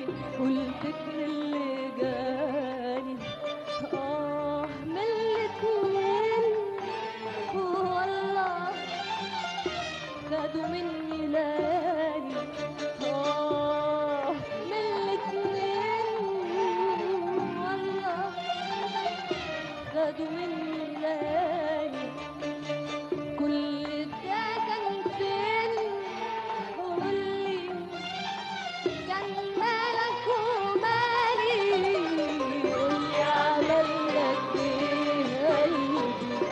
والفكر اللي جاني من الاتنين والله خدوا مني لاني من الاتنين والله خدوا مني لاني كل ده كان فين قولي كان مالك ومالي قولي عملك ايه قلبي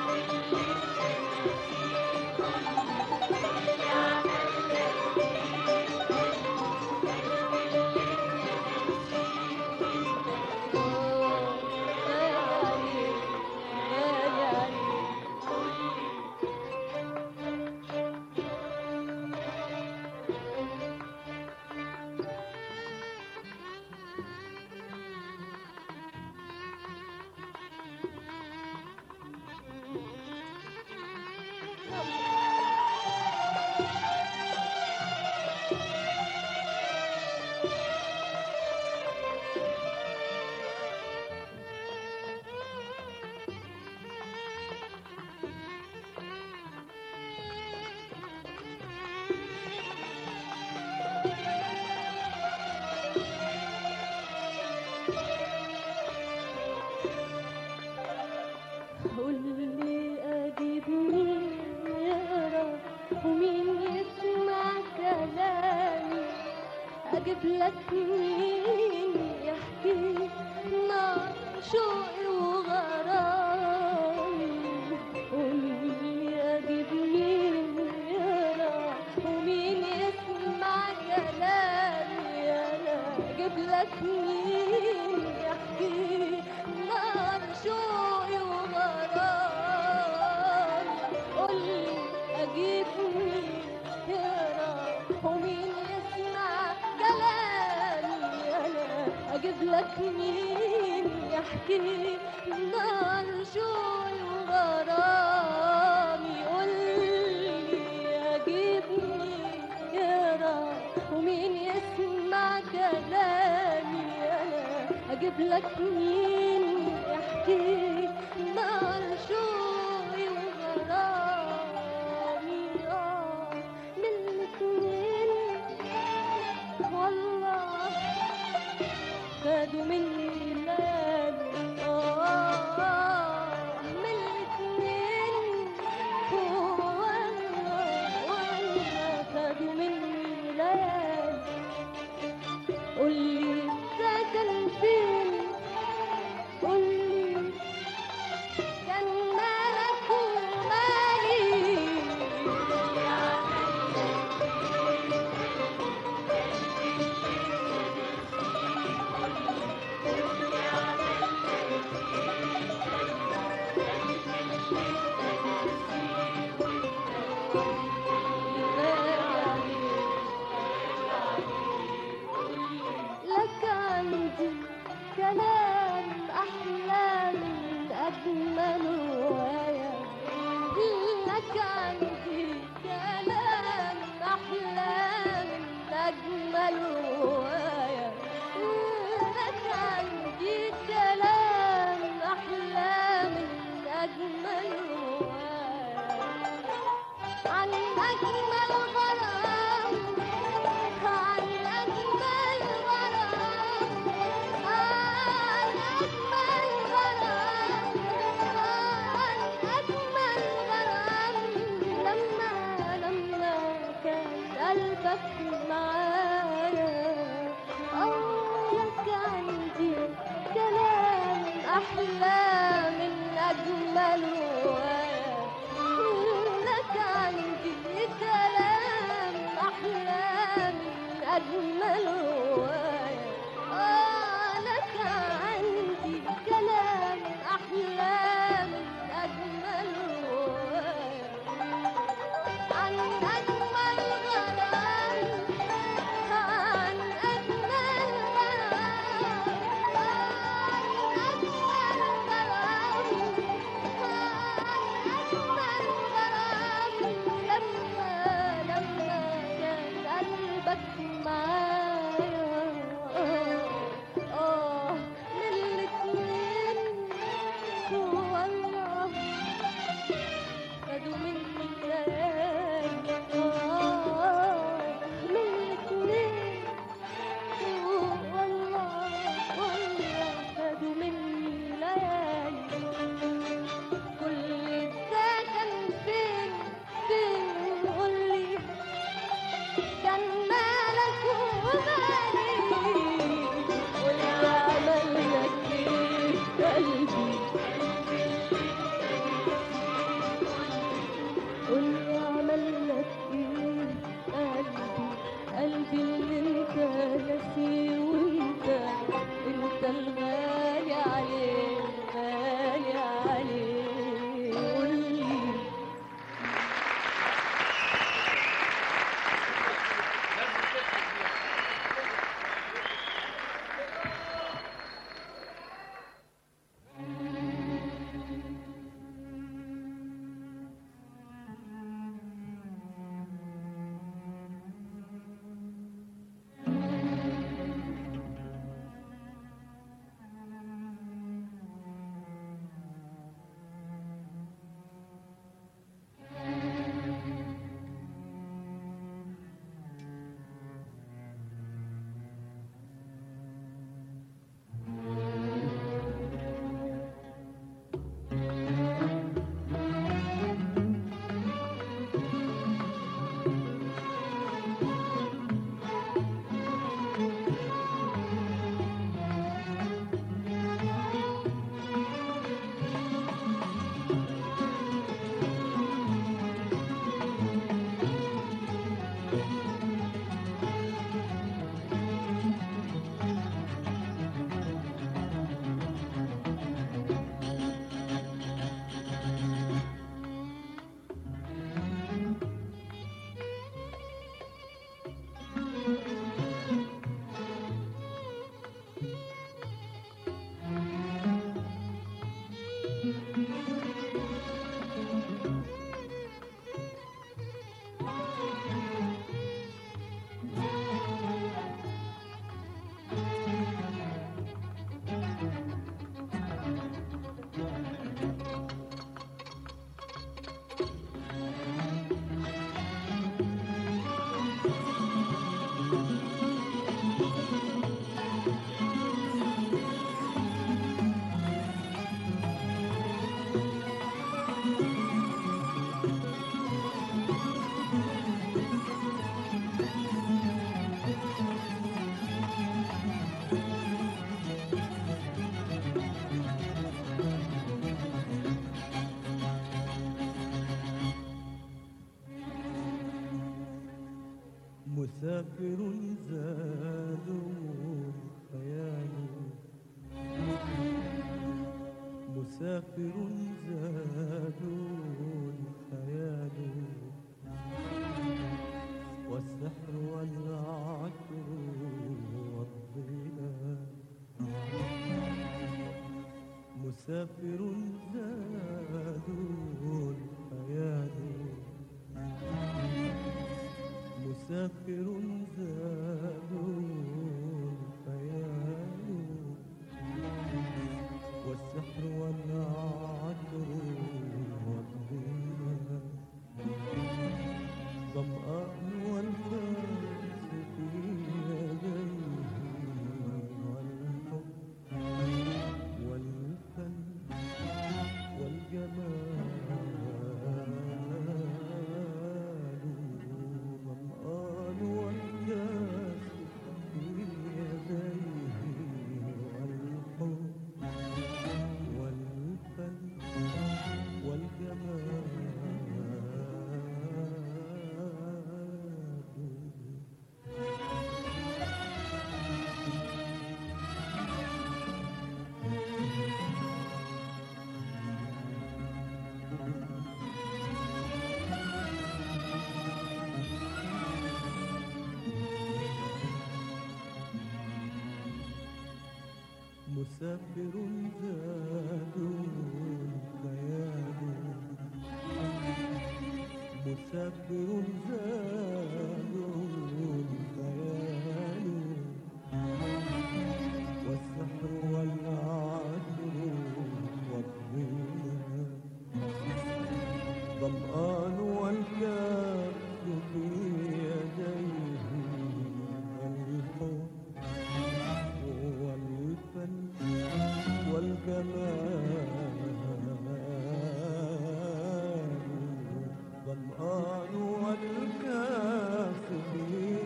قولي أجيب مين يقرا ومين يسمع كلامي أجيب لك مين يحكي نار شوقي وغرامي قولي أجيب مين يقرا ومين يسمع كلامي أنا أجيب لك مين يحكي نار شوقي قولي أجيب مين يقرا ومين يسمع كلامي أنا أجيب لك مين يحكي نار شوقي وغرامي قولي أجيب مين يقرا ومين يسمع كلامي أنا أجيب لك مين يحكي نار شوقي وغرامي من الاتنين والله خدوا مني ليالي من الاتنين والله خدوا مني ليالي قولي سكن فين قولي كان مالك ومالي لك عندي كلام أحلى من أجمل رواية لك عندي كلام أحلى من أجمل رواية لك عندي كلام أحلى من أجمل رواية عن أجمل غرام عن أجمل غرام عن أجمل غرام مسافر زاد خياله مسافر زاد خياله والسحر والعطر والظلال مسافر زاد خياله مسافر زاد خياله والسحر والعطر والظلال ظمآن والكاس في يديه والحب والفن والجمال ظمآن والكاس في يديه والحب والفن والجمال مسافر زاد خياله مسافر زاد خياله والسحر والعطر والظلال ظمآن والكاس في يديه الحب والفن والجمال ظمآن والكاس في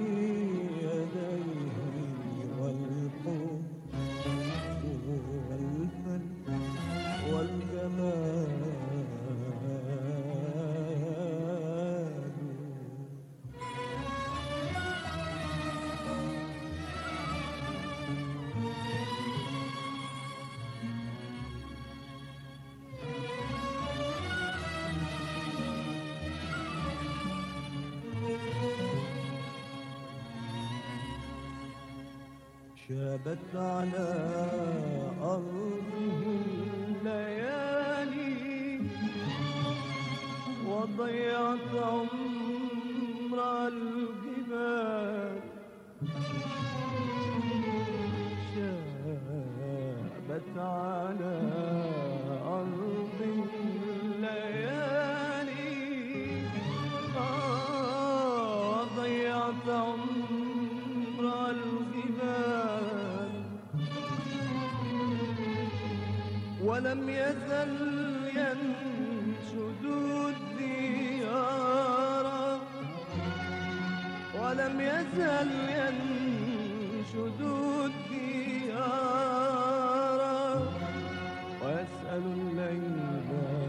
يديه والحب والفن والجمال شابت على أرضه الليالي وضيعت عمر الجبال شابت على أرضه الليالي ضيعت عمر الجبال ولم يزل ينشد الديار ولم يزل ينشد الديار ويسأل الليل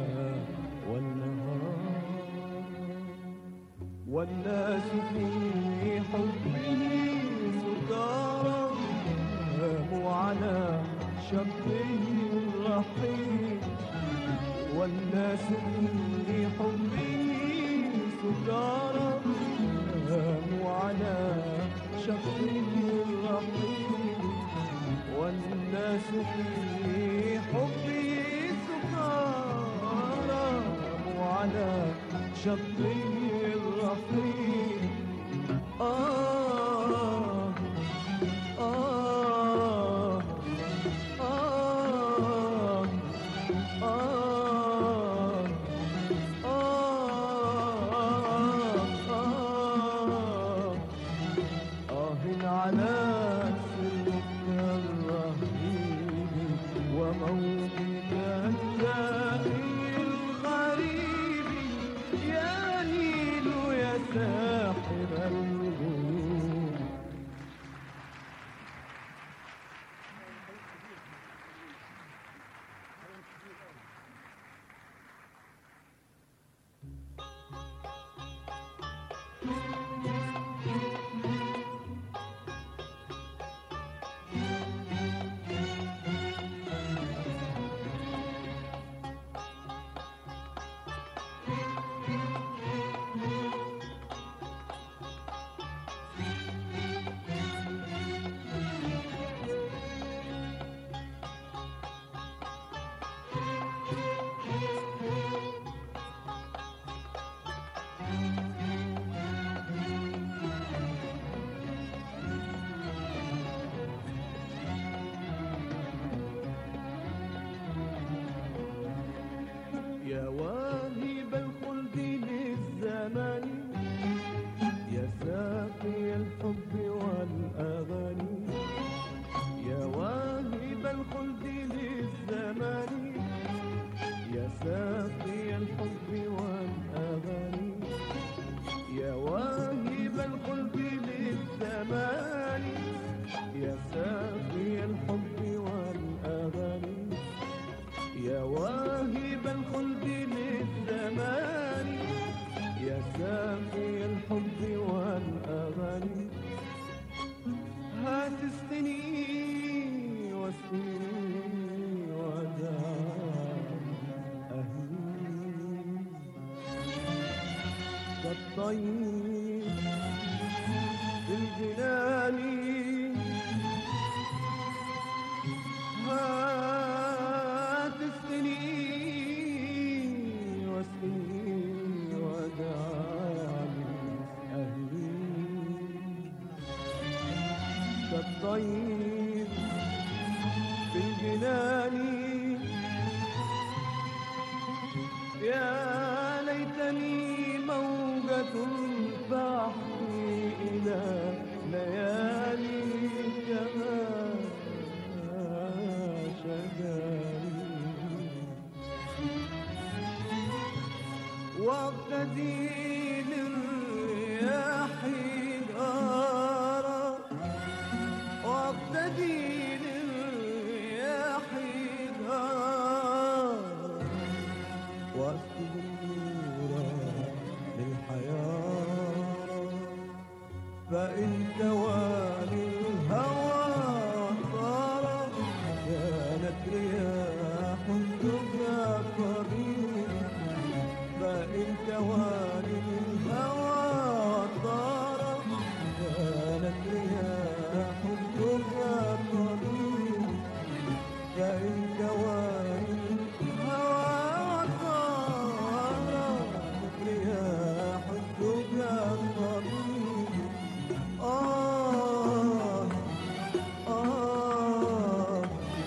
والنهار والناس في حبه سكارى قاموا على شقه الرحيم والناس في حبه سكارى قاموا على شقه الرحيم والناس في حبه سكارى قاموا على شقه الرحيم على سلك الرهيب وموجد الداء الغريب يا يا ساقي الحب والأغاني، يا واهب الخلد للزمان، يا ساقي الحب والأغاني، هات السنين واسقني وداعي أهلي كالطير في الجنان، هات السنين واسقني وداعي أهلي كالطير في الجنان، يا ليتني موجة تحوي إلى ليالي كما شجاري، واقتدي للرياح نارا، واقتدي للرياح نارا، واسكب النور للحياة، فإن توالي الهوى طار، كانت رياح الدجى قريب، فإن توالي الهوى طار، كانت رياح الدجى قريب، فإن توالي الهوى طار، رياح الدجى قريب. آه آه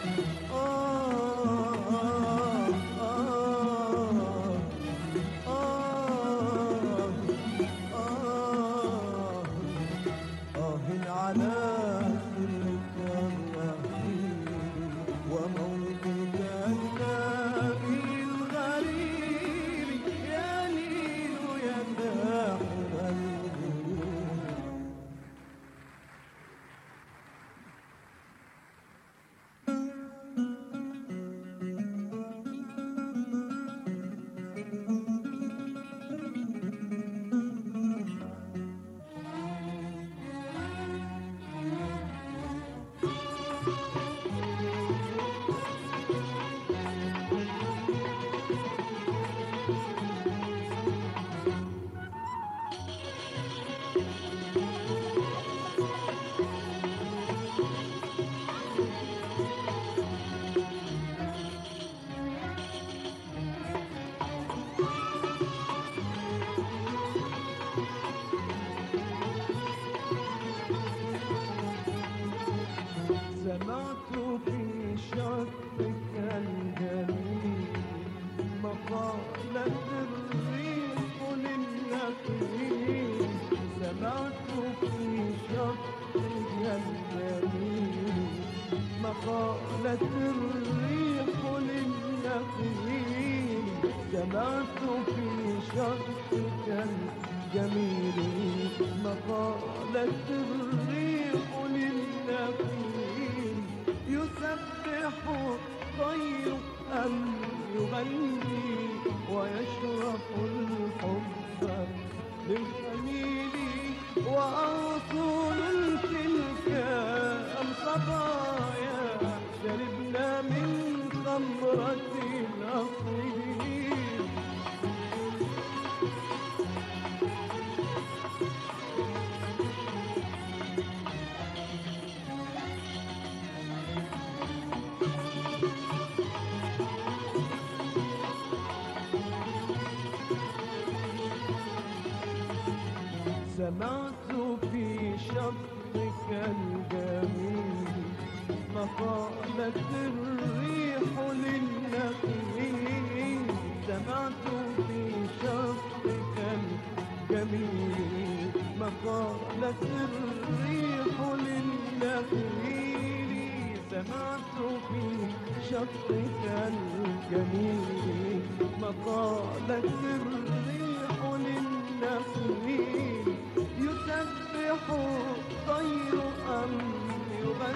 على سرك الرحيم وموتك النبي الغريب، يا نيل يا ساحر الغيوم. سمعت في شطك الجميل مقالة الريح للنخيل، سمعت في شطك الجميل مقالة الريح للنخيل، سمعت في شطك الجميل مقالة الريح للنخيل، يسبح الطير أم يغني ويشرح الحب للخميل، وأرسل تلك الصبايا شربنا من خمرة الأصيل. سمعت في شطك الجميل مقالة الريح للنخيل، سمعت في شطك الجميل مقالة الريح للنخيل، سمعت في شطك الجميل مقالة الريح للنخيل، يسبح الطير أم يغني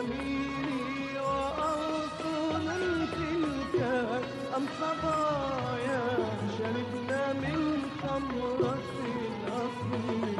يميني وأوصل تلك أم صبايا شربنا من خمرة الأصل.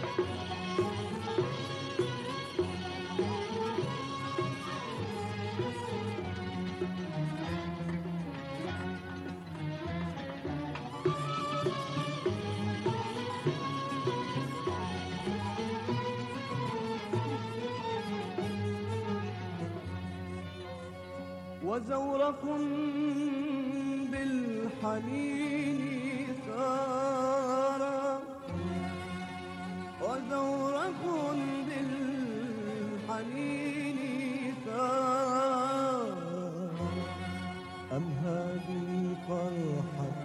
وزورق بالحنين ثار، وزورق بالحنين ثار، أم هذه فرحة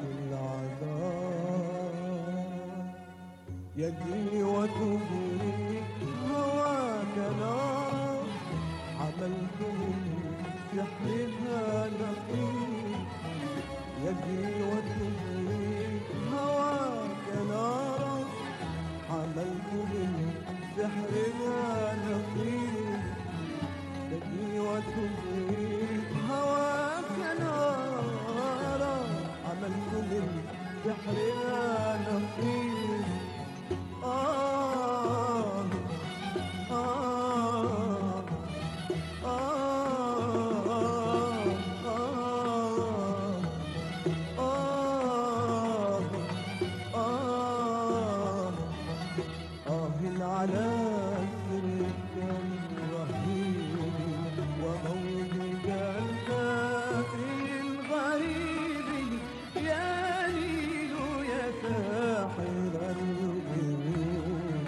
العذاب؟ يدي وتبري هواك نار، عملت من سحرها نقيب. يدي وتبري هواك نارا، عملت من سحرها نقيب. يدي وتبري هواك نارا، عملت من سحرها نقيب. آه آه على سرك الرهيب وموجك الكافي الغريب، يا نيل يا ساحر الغيوب.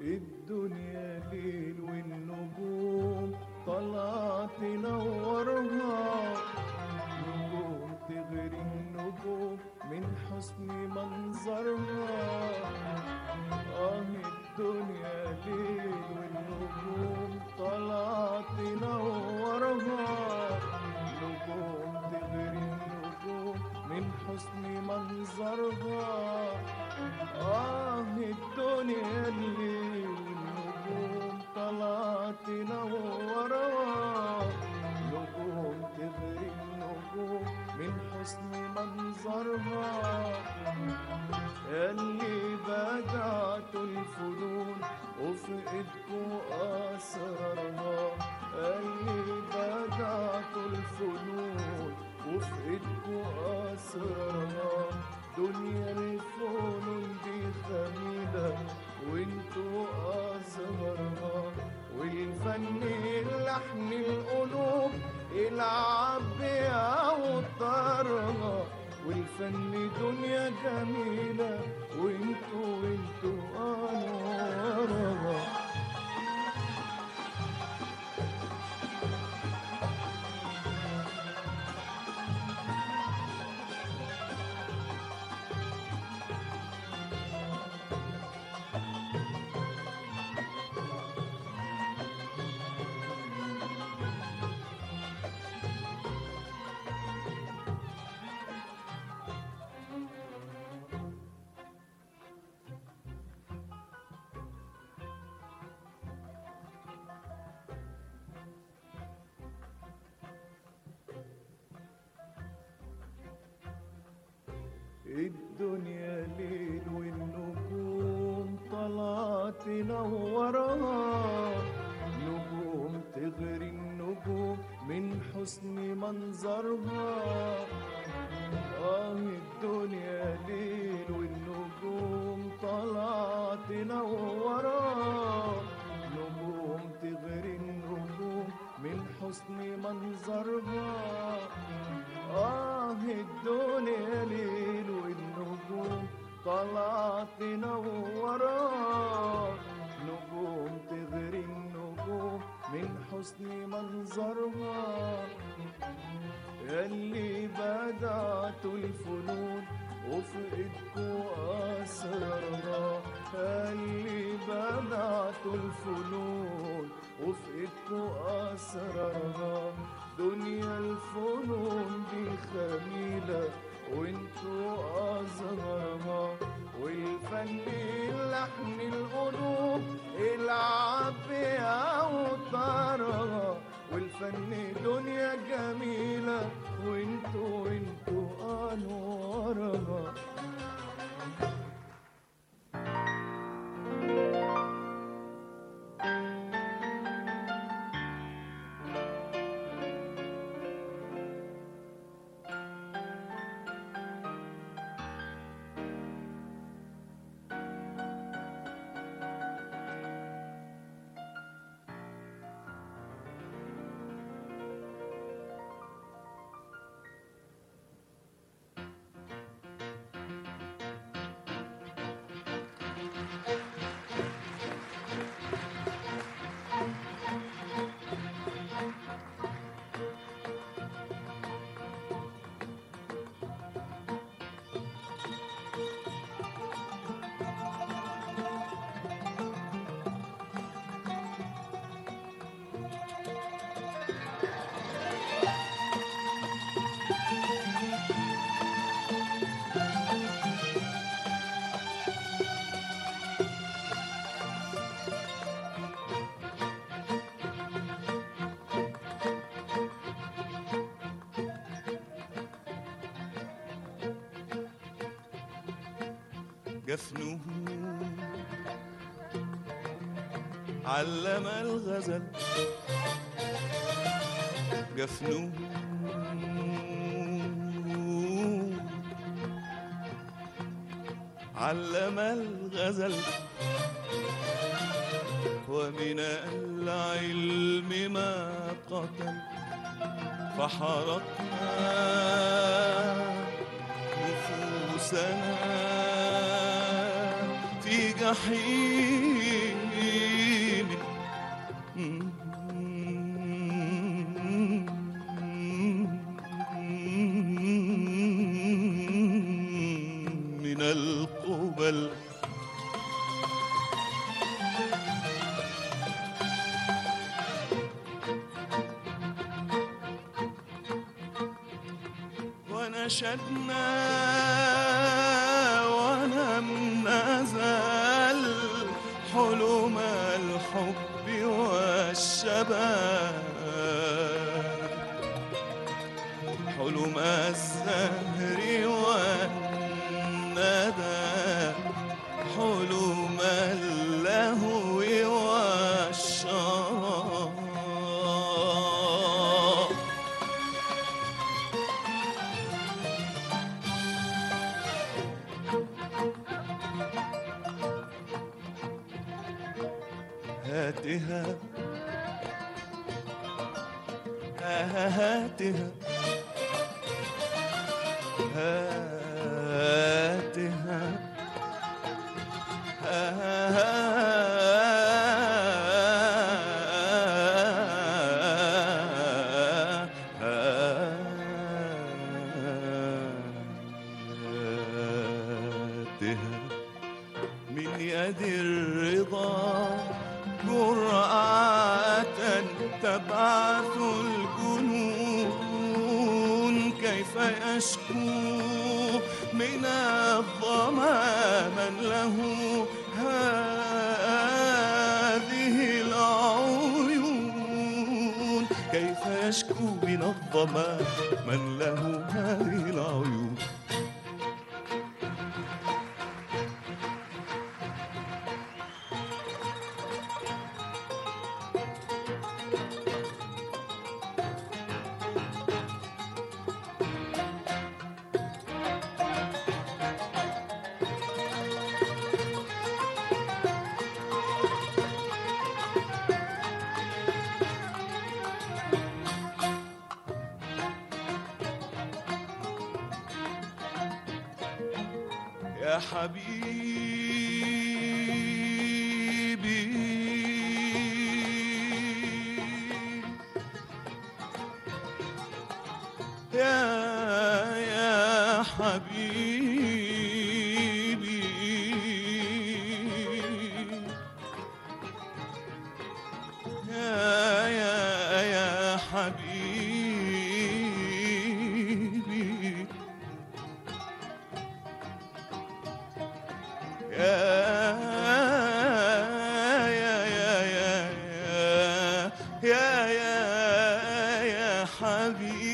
الدنيا ليل والنجوم طالعة تنورها، نجوم تغري النجوم من حسن منظرها. الدنيا ليل والنجوم طالعة تنورها، نجوم تغري النجوم من حسن منظرها. الدنيا الليل والنجوم طلعت تنورها، نجوم تغري النجوم من حسن منظرها. اللي بدعتوا الفنون وفي ايدكوا اسرارها، اللي بدعتوا الفنون وفي ايدكوا اسرارها. دنيا الفنون دي خميلة وانتوا أزهرها، والفن لحن القلوب العب بأوتارها. والفن دنيا جميلة وانتوا أنوارها. الدنيا ليل والنجوم طلعت تنورها، نجوم تغري النجوم من حسن منظرها. الدنيا ليل والنجوم طلعت تنورها، نجوم تغري النجوم من حسن منظرها. الدنيا ليل والنجوم طلعت تنورها، نجوم تغري النجوم من حسن منظرها. ياللي بدعتوا الفنون وفي ايدكوا اسرارها، ياللي بدعتوا الفنون وفي ايدكوا اسرارها. دنيا الفنون دي خميلة وانتوا أزهرها، والفن لحن القلوب العب بأوتارها. والفن دنيا جميلة وانتوا أنوارها. جفنه علم الغزل، جفنه علم الغزل، ومن العلم ما قتل، فحرقنا نفوسنا في جحيم نشدنا ولم نزل حلم الحب والشباب، حلم الزهر والندى، حلم اللهو والشراب. هاتها هاتها هاتها من يد الرضا جرأة تبعث الجنون. كيف يشكو من الظما من له هذه العيون؟ كيف يشكو من الظما من له هذه العيون؟ يا حبيبي يا حبيبي يا حبيبي يا حبيبي